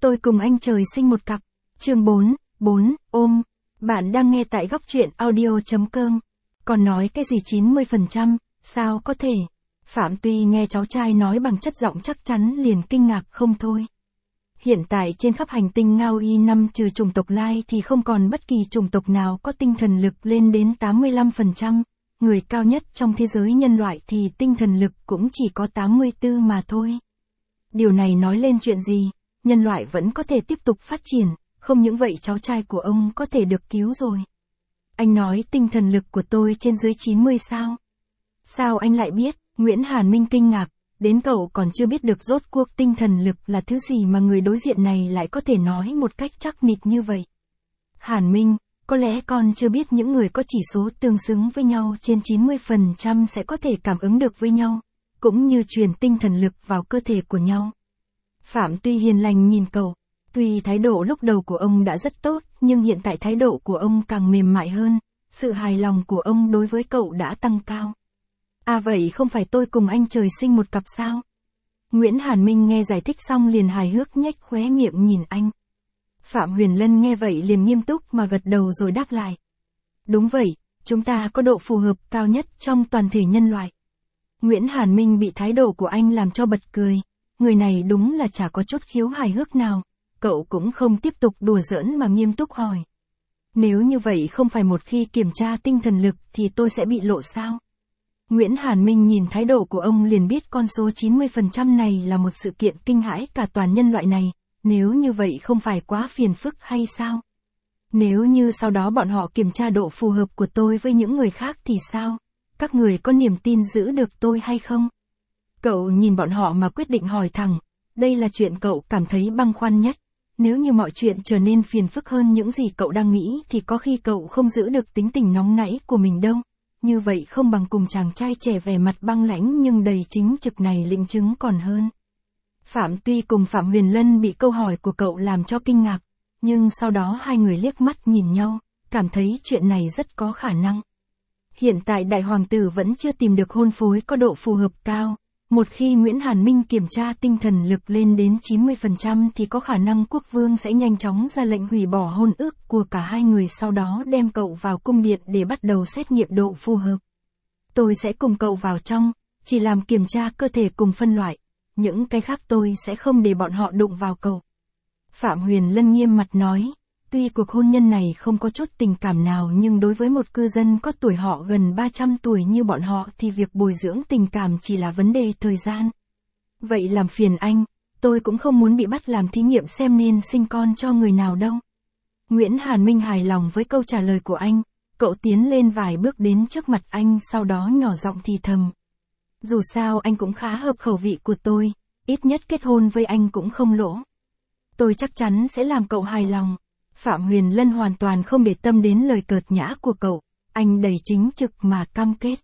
Tôi cùng anh trời sinh một cặp. Chương 4, ôm. Bạn đang nghe tại góc truyện audio.com. Còn nói cái gì 90%, sao có thể? Phạm Tuy nghe cháu trai nói bằng chất giọng chắc chắn liền kinh ngạc không thôi. Hiện tại trên khắp hành tinh Ngao Y 5 trừ chủng tộc Lai thì không còn bất kỳ chủng tộc nào có tinh thần lực lên đến 85%. Người cao nhất trong thế giới nhân loại thì tinh thần lực cũng chỉ có 84 mà thôi. Điều này nói lên chuyện gì? Nhân loại vẫn có thể tiếp tục phát triển, không những vậy cháu trai của ông có thể được cứu rồi. Anh nói tinh thần lực của tôi trên dưới 90 sao? Sao anh lại biết? Nguyễn Hàn Minh kinh ngạc, đến cậu còn chưa biết được rốt cuộc tinh thần lực là thứ gì mà người đối diện này lại có thể nói một cách chắc nịch như vậy. Hàn Minh, có lẽ con chưa biết những người có chỉ số tương xứng với nhau trên 90% sẽ có thể cảm ứng được với nhau, cũng như truyền tinh thần lực vào cơ thể của nhau. Phạm Tuy hiền lành nhìn cậu, tuy thái độ lúc đầu của ông đã rất tốt, nhưng hiện tại thái độ của ông càng mềm mại hơn, sự hài lòng của ông đối với cậu đã tăng cao. À vậy không phải tôi cùng anh trời sinh một cặp sao? Nguyễn Hàn Minh nghe giải thích xong liền hài hước nhếch khóe miệng nhìn anh. Phạm Huyền Lân nghe vậy liền nghiêm túc mà gật đầu rồi đáp lại. Đúng vậy, chúng ta có độ phù hợp cao nhất trong toàn thể nhân loại. Nguyễn Hàn Minh bị thái độ của anh làm cho bật cười. Người này đúng là chả có chút khiếu hài hước nào. Cậu cũng không tiếp tục đùa giỡn mà nghiêm túc hỏi. Nếu như vậy không phải một khi kiểm tra tinh thần lực thì tôi sẽ bị lộ sao? Nguyễn Hàn Minh nhìn thái độ của ông liền biết con số 90% này là một sự kiện kinh hãi cả toàn nhân loại này. Nếu như vậy không phải quá phiền phức hay sao? Nếu như sau đó bọn họ kiểm tra độ phù hợp của tôi với những người khác thì sao? Các người có niềm tin giữ được tôi hay không? Cậu nhìn bọn họ mà quyết định hỏi thẳng. Đây là chuyện cậu cảm thấy băn khoăn nhất. Nếu như mọi chuyện trở nên phiền phức hơn những gì cậu đang nghĩ thì có khi cậu không giữ được tính tình nóng nảy của mình đâu. Như vậy không bằng cùng chàng trai trẻ vẻ mặt băng lãnh nhưng đầy chính trực này lĩnh chứng còn hơn. Phạm Tuy cùng Phạm Huyền Lân bị câu hỏi của cậu làm cho kinh ngạc, nhưng sau đó hai người liếc mắt nhìn nhau, cảm thấy chuyện này rất có khả năng. Hiện tại đại hoàng tử vẫn chưa tìm được hôn phối có độ phù hợp cao. Một khi Nguyễn Hàn Minh kiểm tra tinh thần lực lên đến 90% thì có khả năng quốc vương sẽ nhanh chóng ra lệnh hủy bỏ hôn ước của cả hai người, sau đó đem cậu vào cung điện để bắt đầu xét nghiệm độ phù hợp. Tôi sẽ cùng cậu vào trong, chỉ làm kiểm tra cơ thể cùng phân loại. Những cái khác tôi sẽ không để bọn họ đụng vào cậu. Phạm Huyền Lân nghiêm mặt nói, tuy cuộc hôn nhân này không có chút tình cảm nào nhưng đối với một cư dân có tuổi họ gần 300 tuổi như bọn họ thì việc bồi dưỡng tình cảm chỉ là vấn đề thời gian. Vậy làm phiền anh, tôi cũng không muốn bị bắt làm thí nghiệm xem nên sinh con cho người nào đâu. Nguyễn Hàn Minh hài lòng với câu trả lời của anh, cậu tiến lên vài bước đến trước mặt anh sau đó nhỏ giọng thì thầm. Dù sao anh cũng khá hợp khẩu vị của tôi, ít nhất kết hôn với anh cũng không lỗ. Tôi chắc chắn sẽ làm cậu hài lòng. Phạm Huyền Lân hoàn toàn không để tâm đến lời cợt nhã của cậu, anh đầy chính trực mà cam kết.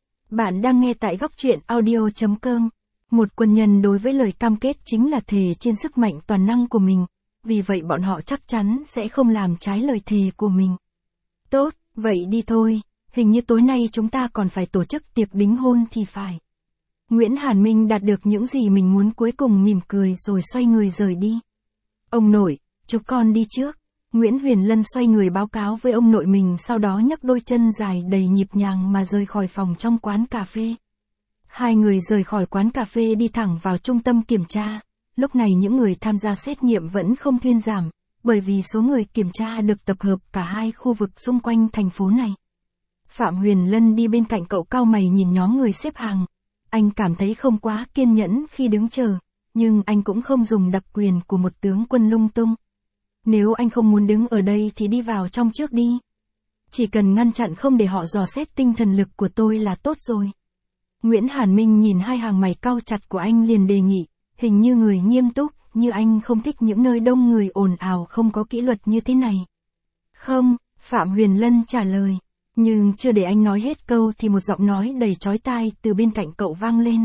Bạn đang nghe tại góc truyện audio.com. Một quân nhân đối với lời cam kết chính là thề trên sức mạnh toàn năng của mình, vì vậy bọn họ chắc chắn sẽ không làm trái lời thề của mình. Tốt, vậy đi thôi, hình như tối nay chúng ta còn phải tổ chức tiệc đính hôn thì phải. Nguyễn Hàn Minh đạt được những gì mình muốn cuối cùng mỉm cười rồi xoay người rời đi. Ông nội, chúng con đi trước. Nguyễn Huyền Lân xoay người báo cáo với ông nội mình, sau đó nhấc đôi chân dài đầy nhịp nhàng mà rời khỏi phòng trong quán cà phê. Hai người rời khỏi quán cà phê đi thẳng vào trung tâm kiểm tra. Lúc này những người tham gia xét nghiệm vẫn không thuyên giảm, bởi vì số người kiểm tra được tập hợp cả hai khu vực xung quanh thành phố này. Phạm Huyền Lân đi bên cạnh cậu cau mày nhìn nhóm người xếp hàng. Anh cảm thấy không quá kiên nhẫn khi đứng chờ, nhưng anh cũng không dùng đặc quyền của một tướng quân lung tung. Nếu anh không muốn đứng ở đây thì đi vào trong trước đi. Chỉ cần ngăn chặn không để họ dò xét tinh thần lực của tôi là tốt rồi. Nguyễn Hàn Minh nhìn hai hàng mày cau chặt của anh liền đề nghị, hình như người nghiêm túc như anh không thích những nơi đông người ồn ào không có kỷ luật như thế này. Không, Phạm Huyền Lân trả lời. Nhưng chưa để anh nói hết câu thì một giọng nói đầy chói tai từ bên cạnh cậu vang lên.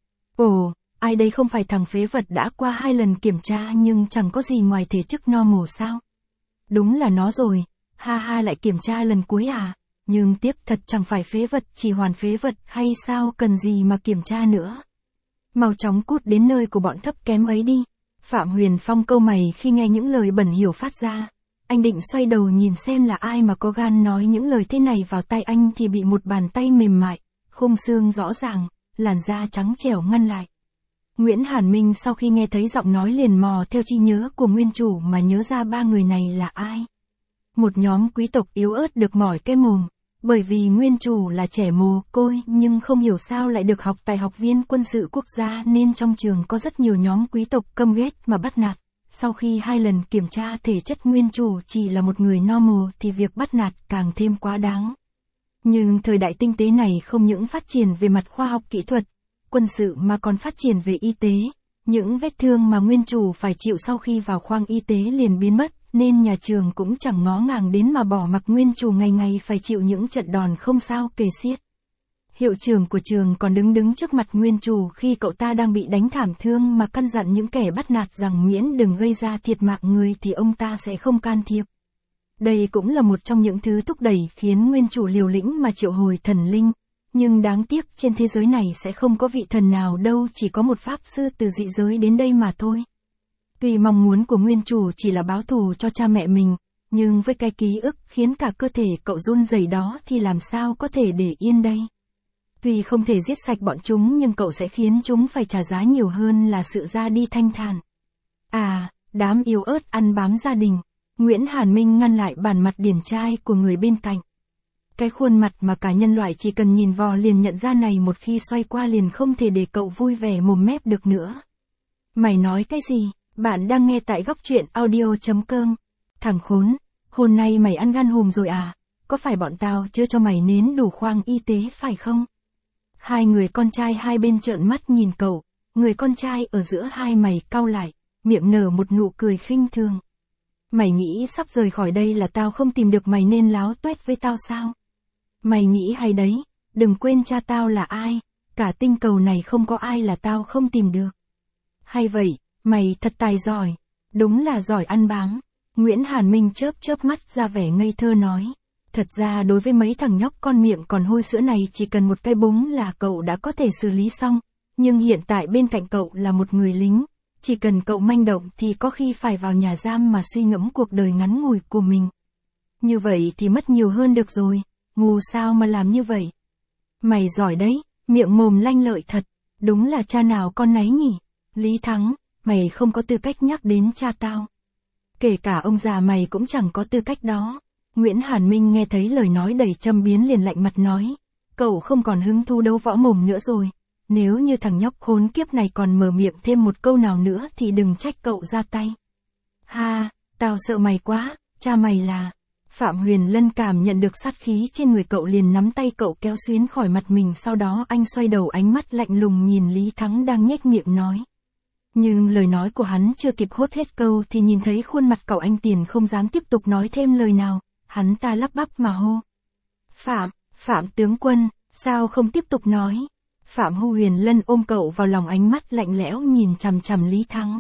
Ồ, ai đây không phải thằng phế vật đã qua 2 lần kiểm tra nhưng chẳng có gì ngoài thể chức normal sao? Đúng là nó rồi, ha ha, lại kiểm tra lần cuối à? Nhưng tiếc thật, chẳng phải phế vật chỉ hoàn phế vật hay sao, cần gì mà kiểm tra nữa? Mau chóng cút đến nơi của bọn thấp kém ấy đi. Phạm Huyền Phong cau mày khi nghe những lời bẩn hiểu phát ra. Anh định xoay đầu nhìn xem là ai mà có gan nói những lời thế này vào tai anh thì bị một bàn tay mềm mại, khung xương rõ ràng, làn da trắng trẻo ngăn lại. Nguyễn Hàn Minh sau khi nghe thấy giọng nói liền mò theo trí nhớ của nguyên chủ mà nhớ ra ba người này là ai. Một nhóm quý tộc yếu ớt được mỏi cái mồm, bởi vì nguyên chủ là trẻ mồ côi nhưng không hiểu sao lại được học tại Học viện Quân sự Quốc gia nên trong trường có rất nhiều nhóm quý tộc căm ghét mà bắt nạt. Sau khi 2 lần kiểm tra thể chất nguyên chủ chỉ là một người normal thì việc bắt nạt càng thêm quá đáng. Nhưng thời đại tinh tế này không những phát triển về mặt khoa học kỹ thuật, quân sự mà còn phát triển về y tế. Những vết thương mà nguyên chủ phải chịu sau khi vào khoang y tế liền biến mất, nên nhà trường cũng chẳng ngó ngàng đến mà bỏ mặc nguyên chủ ngày ngày phải chịu những trận đòn không sao kể xiết. Hiệu trưởng của trường còn đứng trước mặt nguyên chủ khi cậu ta đang bị đánh thảm thương mà căn dặn những kẻ bắt nạt rằng miễn đừng gây ra thiệt mạng người thì ông ta sẽ không can thiệp. Đây cũng là một trong những thứ thúc đẩy khiến nguyên chủ liều lĩnh mà triệu hồi thần linh. Nhưng đáng tiếc trên thế giới này sẽ không có vị thần nào đâu, chỉ có một pháp sư từ dị giới đến đây mà thôi. Tuy mong muốn của nguyên chủ chỉ là báo thù cho cha mẹ mình, nhưng với cái ký ức khiến cả cơ thể cậu run rẩy đó thì làm sao có thể để yên đây. Tuy không thể giết sạch bọn chúng nhưng cậu sẽ khiến chúng phải trả giá nhiều hơn là sự ra đi thanh thản. À, đám yếu ớt ăn bám gia đình. Nguyễn Hàn Minh ngăn lại bản mặt điển trai của người bên cạnh. Cái khuôn mặt mà cả nhân loại chỉ cần nhìn vào liền nhận ra này một khi xoay qua liền không thể để cậu vui vẻ mồm mép được nữa. Mày nói cái gì? Bạn đang nghe tại góc truyện audio.com. Thằng khốn, hôm nay mày ăn gan hùm rồi à? Có phải bọn tao chưa cho mày nến đủ khoang y tế phải không? Hai người con trai hai bên trợn mắt nhìn cậu, người con trai ở giữa hai mày cau lại, miệng nở một nụ cười khinh thường. Mày nghĩ sắp rời khỏi đây là tao không tìm được mày nên láo tuét với tao sao? Mày nghĩ hay đấy, đừng quên cha tao là ai, cả tinh cầu này không có ai là tao không tìm được. Hay vậy, mày thật tài giỏi, đúng là giỏi ăn bám. Nguyễn Hàn Minh chớp mắt ra vẻ ngây thơ nói. Thật ra đối với mấy thằng nhóc con miệng còn hôi sữa này chỉ cần một cái búng là cậu đã có thể xử lý xong, nhưng hiện tại bên cạnh cậu là một người lính, chỉ cần cậu manh động thì có khi phải vào nhà giam mà suy ngẫm cuộc đời ngắn ngủi của mình. Như vậy thì mất nhiều hơn được rồi, ngu sao mà làm như vậy. Mày giỏi đấy, miệng mồm lanh lợi thật, đúng là cha nào con nấy nhỉ. Lý Thắng, mày không có tư cách nhắc đến cha tao. Kể cả ông già mày cũng chẳng có tư cách đó. Nguyễn Hàn Minh nghe thấy lời nói đầy châm biếm liền lạnh mặt nói, cậu không còn hứng thú đấu võ mồm nữa rồi. Nếu như thằng nhóc khốn kiếp này còn mở miệng thêm một câu nào nữa thì đừng trách cậu ra tay. Ha, tao sợ mày quá, cha mày là... Phạm Huyền Lân cảm nhận được sát khí trên người cậu liền nắm tay cậu kéo xuyến khỏi mặt mình, sau đó anh xoay đầu ánh mắt lạnh lùng nhìn Lý Thắng đang nhếch miệng nói. Nhưng lời nói của hắn chưa kịp hốt hết câu thì nhìn thấy khuôn mặt cậu anh Tiền không dám tiếp tục nói thêm lời nào, hắn ta lắp bắp mà hô. Phạm tướng quân, sao không tiếp tục nói? Phạm Huyền Lân ôm cậu vào lòng, ánh mắt lạnh lẽo nhìn chằm chằm Lý Thắng.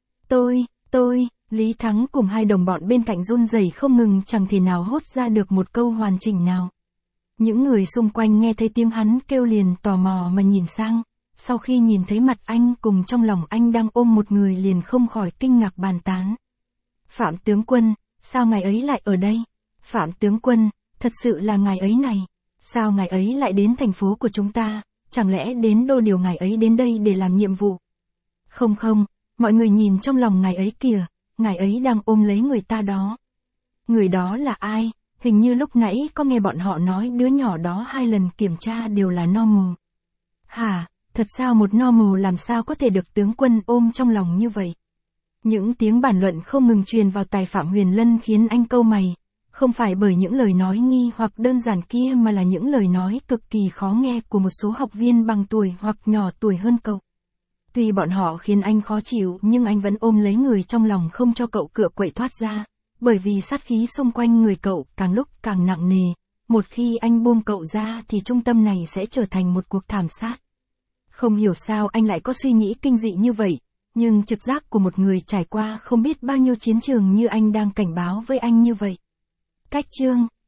Tôi, Lý Thắng cùng hai đồng bọn bên cạnh run rẩy không ngừng, chẳng thể nào hốt ra được một câu hoàn chỉnh nào. Những người xung quanh nghe thấy tiếng hắn kêu liền tò mò mà nhìn sang, sau khi nhìn thấy mặt anh cùng trong lòng anh đang ôm một người liền không khỏi kinh ngạc bàn tán. Phạm tướng quân, sao ngài ấy lại ở đây? Phạm tướng quân, thật sự là ngài ấy này, sao ngài ấy lại đến thành phố của chúng ta, chẳng lẽ đến đô điều ngài ấy đến đây để làm nhiệm vụ? Không, mọi người nhìn trong lòng ngài ấy kìa, ngài ấy đang ôm lấy người ta đó. Người đó là ai? Hình như lúc nãy có nghe bọn họ nói đứa nhỏ đó 2 lần kiểm tra đều là normal. Hả, thật sao một normal làm sao có thể được tướng quân ôm trong lòng như vậy? Những tiếng bàn luận không ngừng truyền vào tai Phạm Huyền Lân khiến anh cau mày, không phải bởi những lời nói nghi hoặc đơn giản kia mà là những lời nói cực kỳ khó nghe của một số học viên bằng tuổi hoặc nhỏ tuổi hơn cậu. Tuy bọn họ khiến anh khó chịu nhưng anh vẫn ôm lấy người trong lòng không cho cậu cựa quậy thoát ra, bởi vì sát khí xung quanh người cậu càng lúc càng nặng nề, một khi anh buông cậu ra thì trung tâm này sẽ trở thành một cuộc thảm sát. Không hiểu sao anh lại có suy nghĩ kinh dị như vậy, nhưng trực giác của một người trải qua không biết bao nhiêu chiến trường như anh đang cảnh báo với anh như vậy. Cách chương